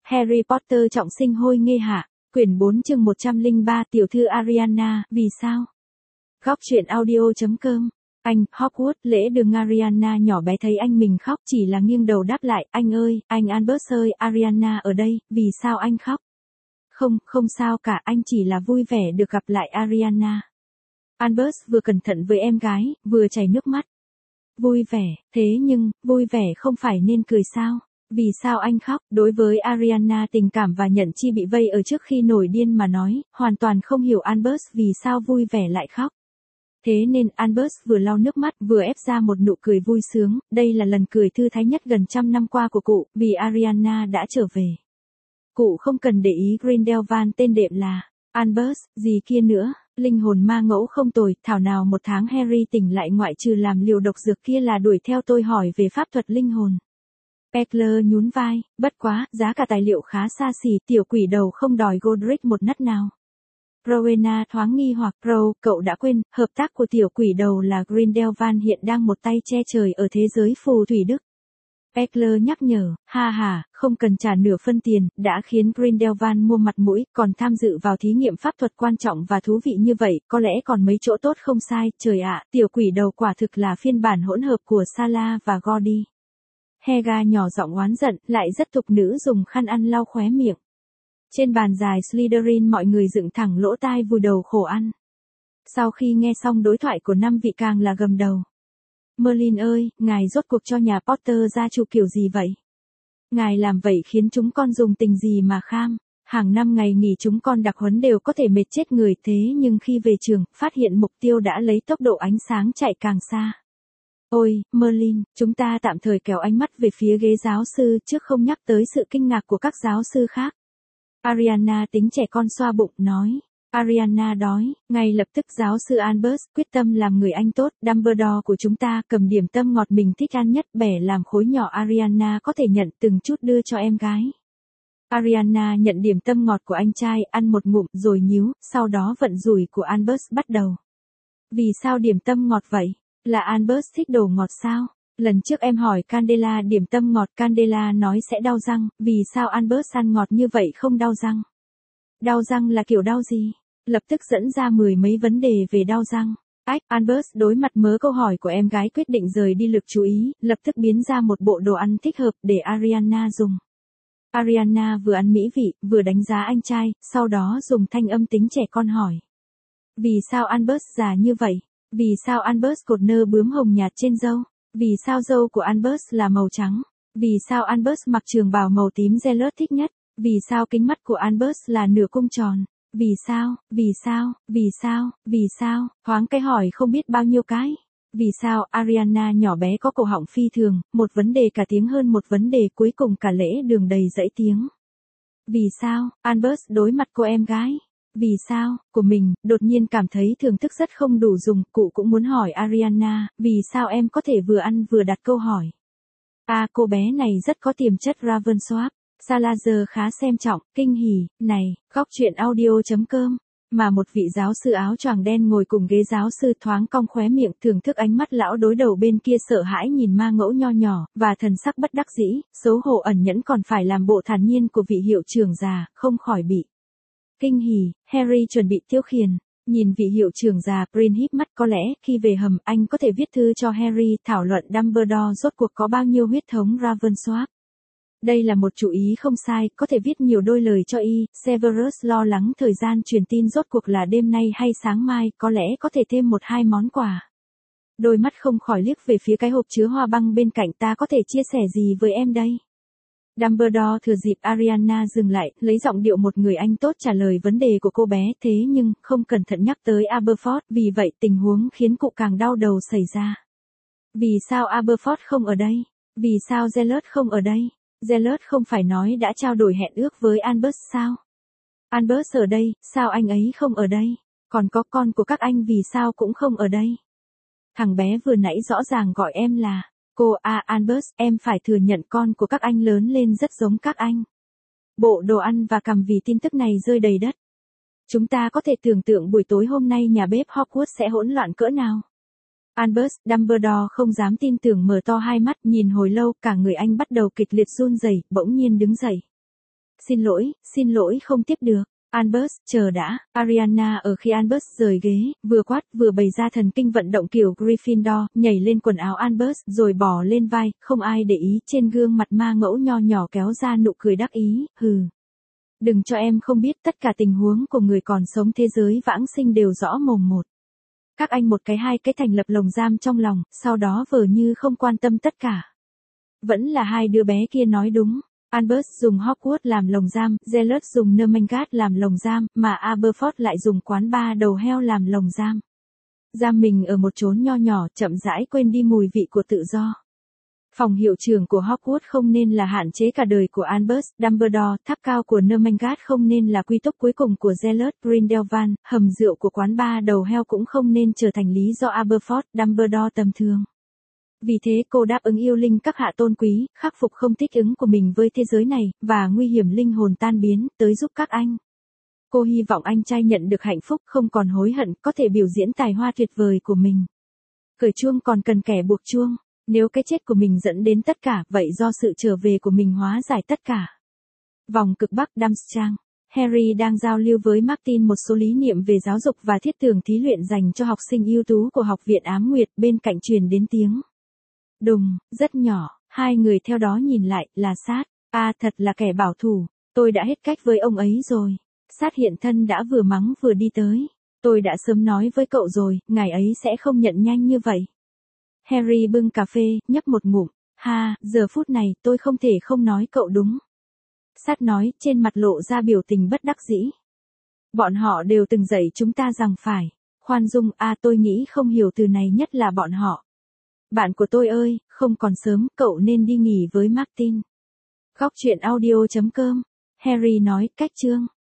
Harry Potter trọng sinh hôi nghê hạ, quyển 4 chương 103 tiểu thư Ariana, vì sao? Góc truyện audio.com. Anh, Hogwarts, lễ đường Ariana nhỏ bé thấy anh mình khóc chỉ là nghiêng đầu đáp lại, anh ơi, anh Albus ơi, Ariana ở đây, vì sao anh khóc? Không sao cả, anh chỉ là vui vẻ được gặp lại Ariana. Albus vừa cẩn thận với em gái, vừa chảy nước mắt. Vui vẻ, thế nhưng, vui vẻ không phải nên cười sao? Vì sao anh khóc? Đối với Ariana tình cảm và nhận chi bị vây ở trước khi nổi điên mà nói, hoàn toàn không hiểu Albus vì sao vui vẻ lại khóc. Thế nên Albus vừa lau nước mắt vừa ép ra một nụ cười vui sướng, đây là lần cười thư thái nhất gần 100 năm qua của cụ, vì Ariana đã trở về. Cụ không cần để ý Grindelwald tên đệm là Albus, gì kia nữa, linh hồn ma ngẫu không tồi, thảo nào một tháng Harry tỉnh lại ngoại trừ làm liều độc dược kia là đuổi theo tôi hỏi về pháp thuật linh hồn. Pekler nhún vai, bất quá, giá cả tài liệu khá xa xỉ, tiểu quỷ đầu không đòi Godric một nấc nào. Rowena thoáng nghi hoặc, cậu đã quên, hợp tác của tiểu quỷ đầu là Grindelwald hiện đang một tay che trời ở thế giới phù thủy Đức. Pekler nhắc nhở, không cần trả nửa phân tiền, đã khiến Grindelwald mua mặt mũi, còn tham dự vào thí nghiệm pháp thuật quan trọng và thú vị như vậy, có lẽ còn mấy chỗ tốt không sai, trời ạ, tiểu quỷ đầu quả thực là phiên bản hỗn hợp của Sala và Gordy. Hega nhỏ giọng oán giận, lại rất thục nữ dùng khăn ăn lau khóe miệng. Trên bàn dài Slytherin mọi người dựng thẳng lỗ tai vùi đầu khổ ăn. Sau khi nghe xong đối thoại của 5 vị càng là gầm đầu. Merlin ơi, ngài rốt cuộc cho nhà Potter gia chủ kiểu gì vậy? Ngài làm vậy khiến chúng con dùng tình gì mà kham? Hàng năm ngày nghỉ chúng con đặc huấn đều có thể mệt chết người thế nhưng khi về trường, phát hiện mục tiêu đã lấy tốc độ ánh sáng chạy càng xa. Ôi, Merlin, chúng ta tạm thời kéo ánh mắt về phía ghế giáo sư trước không nhắc tới sự kinh ngạc của các giáo sư khác. Ariana tính trẻ con xoa bụng, nói. Ariana đói, ngay lập tức giáo sư Albus quyết tâm làm người anh tốt, Dumbledore của chúng ta cầm điểm tâm ngọt mình thích ăn nhất bẻ làm khối nhỏ Ariana có thể nhận từng chút đưa cho em gái. Ariana nhận điểm tâm ngọt của anh trai, ăn một ngụm rồi nhíu, sau đó vận rủi của Albus bắt đầu. Vì sao điểm tâm ngọt vậy? Là Albus thích đồ ngọt sao? Lần trước em hỏi Candela điểm tâm ngọt, Candela nói sẽ đau răng, vì sao Albus ăn ngọt như vậy không đau răng? Đau răng là kiểu đau gì? Lập tức dẫn ra 10 mấy vấn đề về đau răng. Albus đối mặt mớ câu hỏi của em gái quyết định rời đi lực chú ý, lập tức biến ra một bộ đồ ăn thích hợp để Ariana dùng. Ariana vừa ăn mỹ vị, vừa đánh giá anh trai, sau đó dùng thanh âm tính trẻ con hỏi. Vì sao Albus già như vậy? Vì sao Albus cột nơ bướm hồng nhạt trên râu? Vì sao râu của Albus là màu trắng? Vì sao Albus mặc trường bào màu tím Zealot thích nhất? Vì sao kính mắt của Albus là nửa cung tròn? Vì sao? Thoáng cái hỏi không biết bao nhiêu cái. Vì sao Ariana nhỏ bé có cổ họng phi thường, một vấn đề cả tiếng hơn một vấn đề cuối cùng cả lễ đường đầy dãy tiếng. Vì sao, Albus đối mặt cô em gái? Vì sao, của mình, đột nhiên cảm thấy thưởng thức rất không đủ dùng, cụ cũng muốn hỏi Ariana, vì sao em có thể vừa ăn vừa đặt câu hỏi. Cô bé này rất có tiềm chất Ravensworth. Salazar khá xem trọng, kinh hỉ, này, góc truyện audio.com. Mà một vị giáo sư áo choàng đen ngồi cùng ghế giáo sư thoáng cong khóe miệng thưởng thức ánh mắt lão đối đầu bên kia sợ hãi nhìn ma ngẫu nho nhỏ, và thần sắc bất đắc dĩ, xấu hổ ẩn nhẫn còn phải làm bộ thản nhiên của vị hiệu trưởng già, không khỏi bị. Kinh hỉ, Harry chuẩn bị tiêu khiển. Nhìn vị hiệu trưởng già, Prin híp mắt, có lẽ, khi về hầm, anh có thể viết thư cho Harry thảo luận Dumbledore rốt cuộc có bao nhiêu huyết thống Ravensworth. Đây là một chủ ý không sai, có thể viết nhiều đôi lời cho y. Severus lo lắng thời gian truyền tin rốt cuộc là đêm nay hay sáng mai, có lẽ có thể thêm 1-2 món quà. Đôi mắt không khỏi liếc về phía cái hộp chứa hoa băng bên cạnh, ta có thể chia sẻ gì với em đây? Dumbledore thừa dịp Ariana dừng lại, lấy giọng điệu một người anh tốt trả lời vấn đề của cô bé, thế nhưng, không cẩn thận nhắc tới Aberforth, vì vậy tình huống khiến cụ càng đau đầu xảy ra. Vì sao Aberforth không ở đây? Vì sao Zealot không ở đây? Zealot không phải nói đã trao đổi hẹn ước với Albus sao? Albus ở đây, sao anh ấy không ở đây? Còn có con của các anh vì sao cũng không ở đây? Thằng bé vừa nãy rõ ràng gọi em là, cô Albus, em phải thừa nhận con của các anh lớn lên rất giống các anh. Bộ đồ ăn và cằm vì tin tức này rơi đầy đất. Chúng ta có thể tưởng tượng buổi tối hôm nay nhà bếp Hogwarts sẽ hỗn loạn cỡ nào. Albus, Dumbledore không dám tin tưởng mở to hai mắt nhìn hồi lâu, cả người anh bắt đầu kịch liệt run rẩy, bỗng nhiên đứng dậy. Xin lỗi không tiếp được. Albus, chờ đã. Ariana ở khi Albus rời ghế, vừa quát vừa bày ra thần kinh vận động kiểu Gryffindor, nhảy lên quần áo Albus rồi bỏ lên vai, không ai để ý, trên gương mặt ma ngẫu nho nhỏ kéo ra nụ cười đắc ý, hừ. Đừng cho em không biết, tất cả tình huống của người còn sống thế giới vãng sinh đều rõ mồm một. Các anh một cái hai cái thành lập lồng giam trong lòng, sau đó vờ như không quan tâm tất cả. Vẫn là hai đứa bé kia nói đúng. Albus dùng Hogwarts làm lồng giam, Zealot dùng Nermangard làm lồng giam, mà Aberforth lại dùng quán bar đầu heo làm lồng giam. Giam mình ở một chốn nho nhỏ, chậm rãi quên đi mùi vị của tự do. Phòng hiệu trưởng của Hogwarts không nên là hạn chế cả đời của Albus Dumbledore, tháp cao của Nermangard không nên là quy túc cuối cùng của Zealot Grindelwald, hầm rượu của quán bar đầu heo cũng không nên trở thành lý do Aberforth Dumbledore tầm thường. Vì thế cô đáp ứng yêu linh các hạ tôn quý, khắc phục không thích ứng của mình với thế giới này, và nguy hiểm linh hồn tan biến, tới giúp các anh. Cô hy vọng anh trai nhận được hạnh phúc, không còn hối hận, có thể biểu diễn tài hoa tuyệt vời của mình. Cởi chuông còn cần kẻ buộc chuông. Nếu cái chết của mình dẫn đến tất cả, vậy do sự trở về của mình hóa giải tất cả. Vòng cực Bắc Durmstrang. Harry đang giao lưu với Martin một số lý niệm về giáo dục và thiết tưởng thí luyện dành cho học sinh ưu tú của Học viện Ám Nguyệt, bên cạnh truyền đến tiếng đùng, rất nhỏ, hai người theo đó nhìn lại, là Sát. Thật là kẻ bảo thủ, tôi đã hết cách với ông ấy rồi. Sát hiện thân đã vừa mắng vừa đi tới. Tôi đã sớm nói với cậu rồi, ngài ấy sẽ không nhận nhanh như vậy. Harry bưng cà phê, nhấp một ngụm. Giờ phút này tôi không thể không nói cậu đúng. Sát nói, trên mặt lộ ra biểu tình bất đắc dĩ. Bọn họ đều từng dạy chúng ta rằng phải khoan dung. Tôi nghĩ không hiểu từ này, nhất là bọn họ. Bạn của tôi ơi, không còn sớm, cậu nên đi nghỉ với Martin. Góc truyện audio.com. Harry nói, cách chương.